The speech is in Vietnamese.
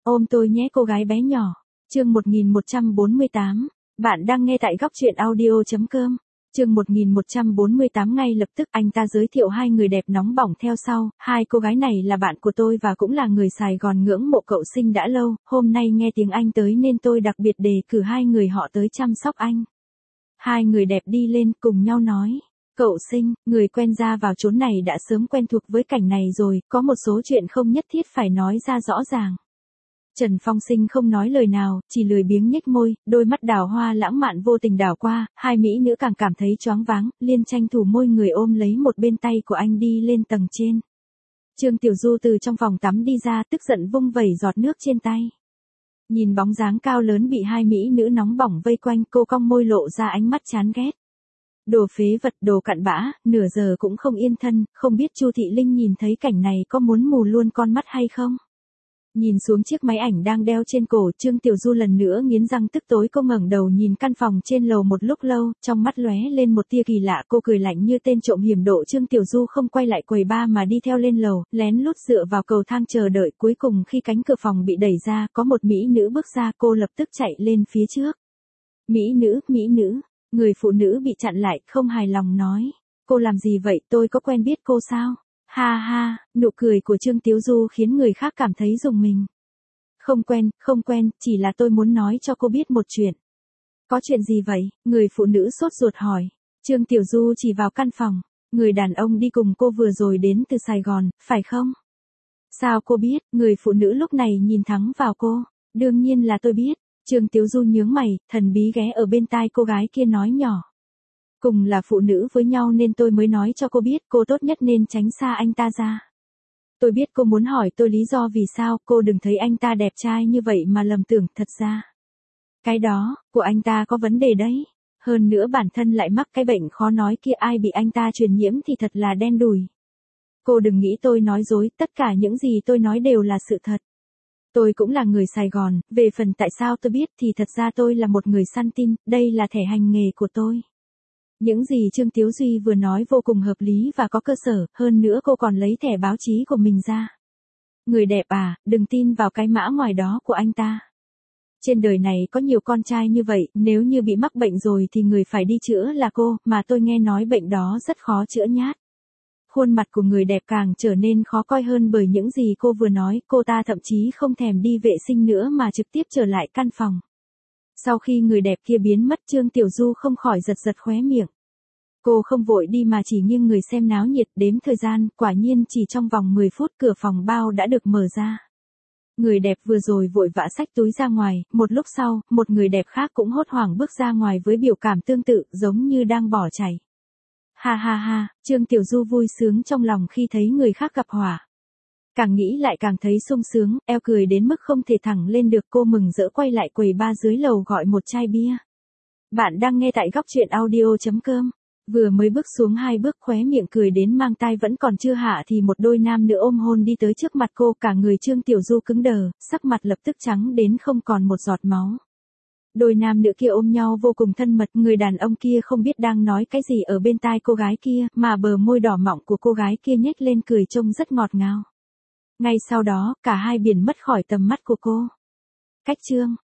ôm tôi nhé cô gái bé nhỏ. Chương 1148. Bạn đang nghe tại góc truyện audio.com. Chương 1148. Ngay lập tức anh ta giới thiệu hai người đẹp nóng bỏng theo sau. Hai cô gái này là bạn của tôi và cũng là người Sài Gòn ngưỡng mộ cậu Sinh đã lâu. Hôm nay nghe tiếng anh tới nên tôi đặc biệt đề cử hai người họ tới chăm sóc anh. Hai người đẹp đi lên cùng nhau nói. Cậu Sinh, người quen ra vào chốn này đã sớm quen thuộc với cảnh này rồi, có một số chuyện không nhất thiết phải nói ra rõ ràng. Trần Phong Sinh không nói lời nào, chỉ lười biếng nhếch môi, đôi mắt đào hoa lãng mạn vô tình đảo qua, hai mỹ nữ càng cảm thấy choáng váng, liên tranh thủ môi người ôm lấy một bên tay của anh đi lên tầng trên. Trương Tiểu Du từ trong phòng tắm đi ra tức giận vung vẩy giọt nước trên tay. Nhìn bóng dáng cao lớn bị hai mỹ nữ nóng bỏng vây quanh, cô cong môi lộ ra ánh mắt chán ghét. Đồ phế vật, đồ cặn bã, nửa giờ cũng không yên thân, không biết Chu Thị Linh nhìn thấy cảnh này có muốn mù luôn con mắt hay không? Nhìn xuống chiếc máy ảnh đang đeo trên cổ, Trương Tiểu Du lần nữa nghiến răng tức tối. Cô ngẩng đầu nhìn căn phòng trên lầu một lúc lâu, trong mắt lóe lên một tia kỳ lạ. Cô cười lạnh như tên trộm hiểm độ. Trương Tiểu Du không quay lại quầy bar mà đi theo lên lầu, lén lút dựa vào cầu thang chờ đợi. Cuối cùng khi cánh cửa phòng bị đẩy ra, có một mỹ nữ bước ra, cô lập tức chạy lên phía trước. Mỹ nữ. Người phụ nữ bị chặn lại, không hài lòng nói. Cô làm gì vậy, tôi có quen biết cô sao? Ha ha, nụ cười của Trương Tiểu Du khiến người khác cảm thấy rùng mình. Không quen, chỉ là tôi muốn nói cho cô biết một chuyện. Có chuyện gì vậy? Người phụ nữ sốt ruột hỏi. Trương Tiểu Du chỉ vào căn phòng. Người đàn ông đi cùng cô vừa rồi đến từ Sài Gòn, phải không? Sao cô biết? Người phụ nữ lúc này nhìn thẳng vào cô. Đương nhiên là tôi biết. Trương Tiểu Du nhướng mày, thần bí ghé ở bên tai cô gái kia nói nhỏ. Cùng là phụ nữ với nhau nên tôi mới nói cho cô biết, cô tốt nhất nên tránh xa anh ta ra. Tôi biết cô muốn hỏi tôi lý do vì sao, cô đừng thấy anh ta đẹp trai như vậy mà lầm tưởng, thật ra. Cái đó, của anh ta có vấn đề đấy. Hơn nữa bản thân lại mắc cái bệnh khó nói kia, ai bị anh ta truyền nhiễm thì thật là đen đủi. Cô đừng nghĩ tôi nói dối, tất cả những gì tôi nói đều là sự thật. Tôi cũng là người Sài Gòn, về phần tại sao tôi biết thì thật ra tôi là một người săn tin, đây là thẻ hành nghề của tôi. Những gì Trương Tiểu Duy vừa nói vô cùng hợp lý và có cơ sở, hơn nữa cô còn lấy thẻ báo chí của mình ra. Người đẹp à, đừng tin vào cái mã ngoài đó của anh ta. Trên đời này có nhiều con trai như vậy, nếu như bị mắc bệnh rồi thì người phải đi chữa là cô, mà tôi nghe nói bệnh đó rất khó chữa nhát. Khuôn mặt của người đẹp càng trở nên khó coi hơn bởi những gì cô vừa nói, cô ta thậm chí không thèm đi vệ sinh nữa mà trực tiếp trở lại căn phòng. Sau khi người đẹp kia biến mất, Trương Tiểu Du không khỏi giật khóe miệng. Cô không vội đi mà chỉ nghiêng người xem náo nhiệt, đếm thời gian, quả nhiên chỉ trong vòng 10 phút cửa phòng bao đã được mở ra. Người đẹp vừa rồi vội vã xách túi ra ngoài, một lúc sau, một người đẹp khác cũng hốt hoảng bước ra ngoài với biểu cảm tương tự, giống như đang bỏ chạy. Ha, Trương Tiểu Du vui sướng trong lòng khi thấy người khác gặp họa. Càng nghĩ lại càng thấy sung sướng, eo cười đến mức không thể thẳng lên được. Cô mừng rỡ quay lại quầy bar dưới lầu gọi một chai bia. Bạn đang nghe tại góc truyện audio.com. Vừa mới bước xuống 2 bước, khóe miệng cười đến mang tai vẫn còn chưa hạ thì một đôi nam nữ ôm hôn đi tới trước mặt cô. Cả người Trương Tiểu Du cứng đờ, sắc mặt lập tức trắng đến không còn một giọt máu. Đôi nam nữ kia ôm nhau vô cùng thân mật, người đàn ông kia không biết đang nói cái gì ở bên tai cô gái kia, mà bờ môi đỏ mọng của cô gái kia nhếch lên cười trông rất ngọt ngào. Ngay sau đó, cả hai biến mất khỏi tầm mắt của cô. Cách chương